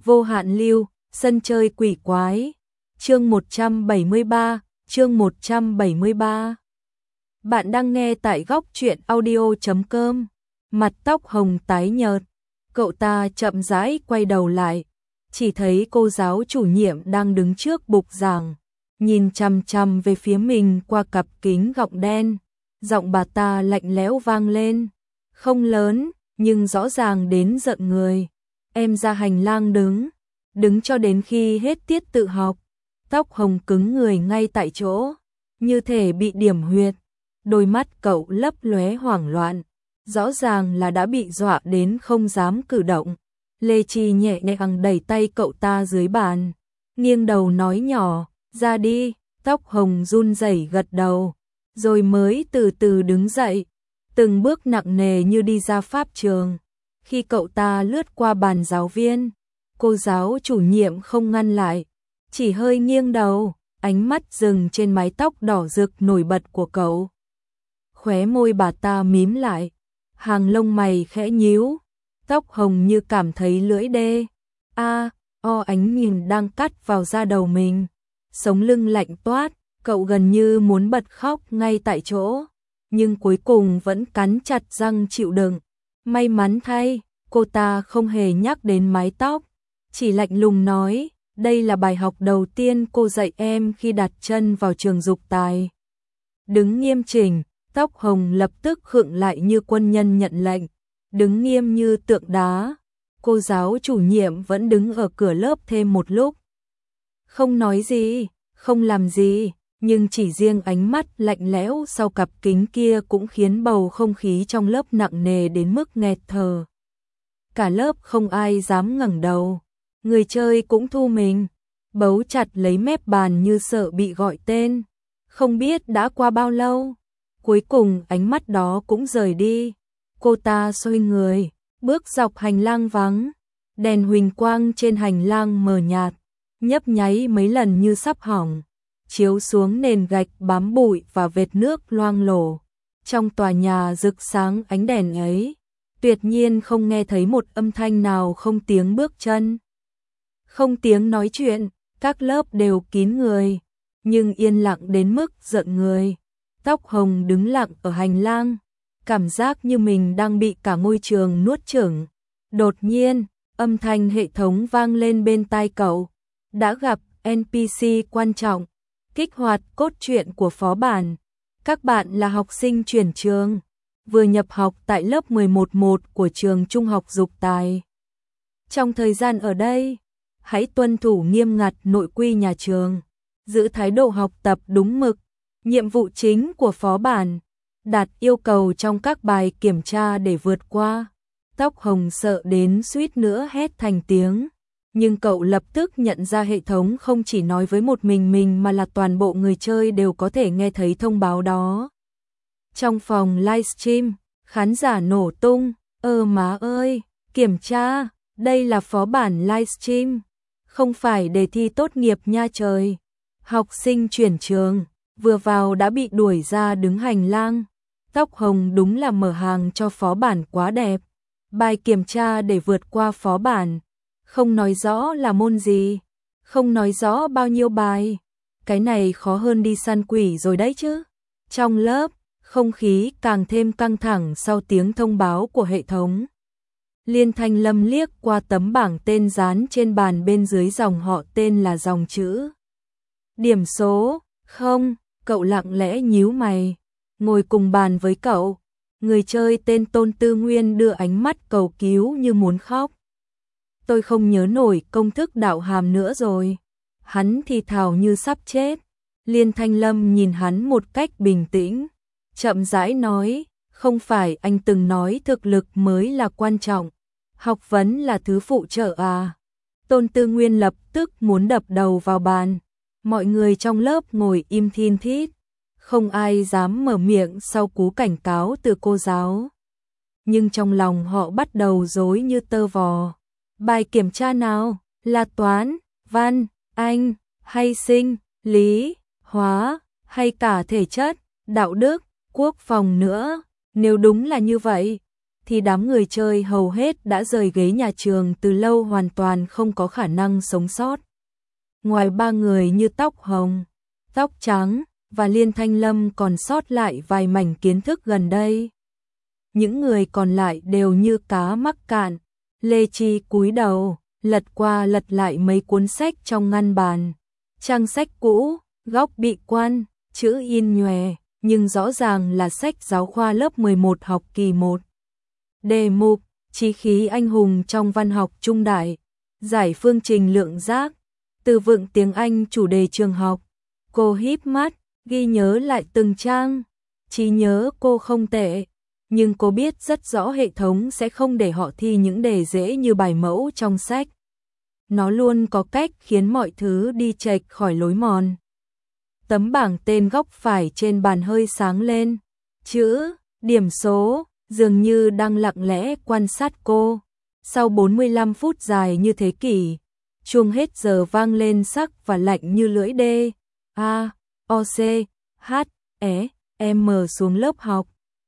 Vô hạn lưu, sân chơi quỷ quái. Chương 173, chương 173. Bạn đang nghe tại góc truyện audio.com. Mặt tóc hồng tái nhợt, cậu ta chậm rãi quay đầu lại, chỉ thấy cô giáo chủ nhiệm đang đứng trước bục giảng, nhìn chằm chằm về phía mình qua cặp kính gọng đen. Giọng bà ta lạnh lẽo vang lên, không lớn, nhưng rõ ràng đến giận người. Em ra hành lang đứng cho đến khi hết tiết tự học. Tóc hồng cứng người ngay tại chỗ, như thể bị điểm huyệt. Đôi mắt cậu lấp lóe hoảng loạn, rõ ràng là đã bị dọa đến không dám cử động. Lê Chi nhẹ nhàng đẩy tay cậu ta dưới bàn, nghiêng đầu nói nhỏ, ra đi. Tóc hồng run rẩy gật đầu, rồi mới từ từ đứng dậy, từng bước nặng nề như đi ra pháp trường. Khi cậu ta lướt qua bàn giáo viên, cô giáo chủ nhiệm không ngăn lại, chỉ hơi nghiêng đầu, ánh mắt dừng trên mái tóc đỏ rực nổi bật của cậu. Khóe môi bà ta mím lại, hàng lông mày khẽ nhíu, tóc hồng như cảm thấy lưỡi đê. Ánh nhìn đang cắt vào da đầu mình, sống lưng lạnh toát, cậu gần như muốn bật khóc ngay tại chỗ, nhưng cuối cùng vẫn cắn chặt răng chịu đựng. May mắn thay, cô ta không hề nhắc đến mái tóc, chỉ lạnh lùng nói, đây là bài học đầu tiên cô dạy em khi đặt chân vào trường dục tài. Đứng nghiêm chỉnh, tóc hồng lập tức khựng lại như quân nhân nhận lệnh, đứng nghiêm như tượng đá. Cô giáo chủ nhiệm vẫn đứng ở cửa lớp thêm một lúc, không nói gì, không làm gì, nhưng chỉ riêng ánh mắt lạnh lẽo sau cặp kính kia cũng khiến bầu không khí trong lớp nặng nề đến mức nghẹt thở. Cả lớp không ai dám ngẩng đầu, người chơi cũng thu mình, bấu chặt lấy mép bàn như sợ bị gọi tên. Không biết đã qua bao lâu, cuối cùng ánh mắt đó cũng rời đi. Cô ta xoay người, bước dọc hành lang vắng, đèn huỳnh quang trên hành lang mờ nhạt, nhấp nháy mấy lần như sắp hỏng, chiếu xuống nền gạch bám bụi và vệt nước loang lổ. Trong tòa nhà rực sáng ánh đèn ấy, tuyệt nhiên không nghe thấy một âm thanh nào, không tiếng bước chân, không tiếng nói chuyện, các lớp đều kín người, nhưng yên lặng đến mức giận người. Tóc hồng đứng lặng ở hành lang, cảm giác như mình đang bị cả ngôi trường nuốt chửng. Đột nhiên, âm thanh hệ thống vang lên bên tai cậu. Đã gặp NPC quan trọng, kích hoạt cốt truyện của phó bản. Các bạn là học sinh chuyển trường, vừa nhập học tại lớp 11-1 của trường trung học dục tài. Trong thời gian ở đây, hãy tuân thủ nghiêm ngặt nội quy nhà trường, giữ thái độ học tập đúng mực. Nhiệm vụ chính của phó bản, đạt yêu cầu trong các bài kiểm tra để vượt qua. Tóc hồng sợ đến suýt nữa hét thành tiếng, nhưng cậu lập tức nhận ra hệ thống không chỉ nói với một mình mà là toàn bộ người chơi đều có thể nghe thấy thông báo đó. Trong phòng livestream, khán giả nổ tung, má ơi, kiểm tra, đây là phó bản livestream, không phải đề thi tốt nghiệp nha trời. Học sinh chuyển trường, vừa vào đã bị đuổi ra đứng hành lang. Tóc hồng đúng là mở hàng cho phó bản quá đẹp. Bài kiểm tra để vượt qua phó bản, không nói rõ là môn gì, không nói rõ bao nhiêu bài. Cái này khó hơn đi săn quỷ rồi đấy chứ. Trong lớp, không khí càng thêm căng thẳng sau tiếng thông báo của hệ thống. Liên Thanh Lâm liếc qua tấm bảng tên dán trên bàn, bên dưới dòng họ tên là dòng chữ điểm số không. Cậu lặng lẽ nhíu mày, ngồi cùng bàn với cậu. Người chơi tên Tôn Tư Nguyên đưa ánh mắt cầu cứu như muốn khóc. Tôi không nhớ nổi công thức đạo hàm nữa rồi. Hắn thì thào như sắp chết. Liên Thanh Lâm nhìn hắn một cách bình tĩnh, chậm rãi nói, không phải anh từng nói thực lực mới là quan trọng, học vấn là thứ phụ trợ à? Tôn Tư Nguyên lập tức muốn đập đầu vào bàn. Mọi người trong lớp ngồi im thin thít, không ai dám mở miệng sau cú cảnh cáo từ cô giáo. Nhưng trong lòng họ bắt đầu rối như tơ vò. Bài kiểm tra nào, là toán, văn, anh, hay sinh, lý, hóa, hay cả thể chất, đạo đức, quốc phòng nữa? Nếu đúng là như vậy, thì đám người chơi hầu hết đã rời ghế nhà trường từ lâu, hoàn toàn không có khả năng sống sót. Ngoài 3 người như Tóc Hồng, Tóc Trắng và Liên Thanh Lâm còn sót lại vài mảnh kiến thức gần đây. Những người còn lại đều như cá mắc cạn. Lê Chi cúi đầu, lật qua lật lại mấy cuốn sách trong ngăn bàn. Trang sách cũ, góc bị quan, chữ in nhòe, nhưng rõ ràng là sách giáo khoa lớp 11 học kỳ 1. Đề mục: chí khí anh hùng trong văn học trung đại, giải phương trình lượng giác, từ vựng tiếng Anh chủ đề trường học. Cô híp mắt, ghi nhớ lại từng trang. Trí nhớ cô không tệ, nhưng cô biết rất rõ hệ thống sẽ không để họ thi những đề dễ như bài mẫu trong sách. Nó luôn có cách khiến mọi thứ đi chệch khỏi lối mòn. Tấm bảng tên góc phải trên bàn hơi sáng lên. Chữ, điểm số, dường như đang lặng lẽ quan sát cô. Sau 45 phút dài như thế kỷ, chuông hết giờ vang lên sắc và lạnh như lưỡi đê. A, O, C, H, E, M xuống lớp học.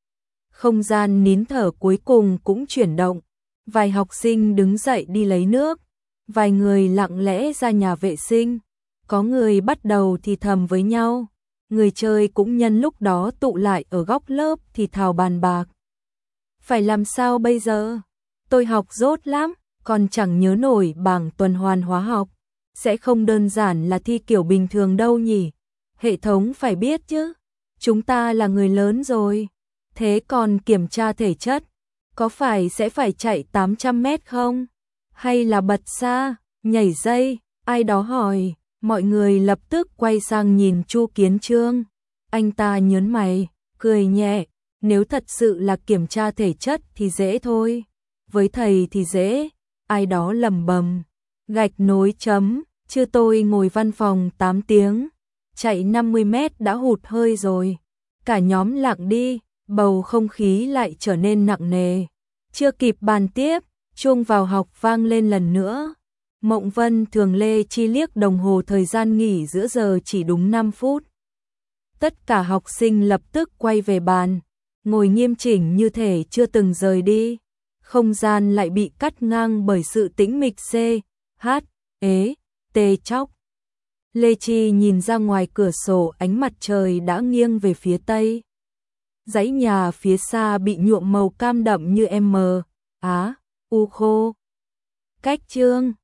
Không gian nín thở cuối cùng cũng chuyển động. Vài học sinh đứng dậy đi lấy nước. Vài người lặng lẽ ra nhà vệ sinh. Có người bắt đầu thì thầm với nhau. Người chơi cũng nhân lúc đó tụ lại ở góc lớp thì thào bàn bạc. Phải làm sao bây giờ? Tôi học dốt lắm, còn chẳng nhớ nổi bảng tuần hoàn hóa học. Sẽ không đơn giản là thi kiểu bình thường đâu nhỉ? Hệ thống phải biết chứ. Chúng ta là người lớn rồi. Thế còn kiểm tra thể chất, có phải sẽ phải chạy 800 mét không? Hay là bật xa, nhảy dây? Ai đó hỏi, mọi người lập tức quay sang nhìn Chu Kiến Chương. Anh ta nhớn mày, cười nhẹ, nếu thật sự là kiểm tra thể chất thì dễ thôi. Với thầy thì dễ, ai đó lẩm bẩm, gạch nối chấm, chứ tôi ngồi văn phòng 8 tiếng, chạy 50 mét đã hụt hơi rồi. Cả nhóm lặng đi. Bầu không khí lại trở nên nặng nề. Chưa kịp bàn tiếp, chuông vào học vang lên lần nữa. Mộng Vân Thường Lê Chi liếc đồng hồ, thời gian nghỉ giữa giờ chỉ đúng 5 phút. Tất cả học sinh lập tức quay về bàn, ngồi nghiêm chỉnh như thể chưa từng rời đi. Không gian lại bị cắt ngang bởi sự tĩnh mịch. C, H, E, T chóc. Lê Chi nhìn ra ngoài cửa sổ, ánh mặt trời đã nghiêng về phía tây. Dãy nhà phía xa bị nhuộm màu cam đậm như M, Á, U khô. Cách Chương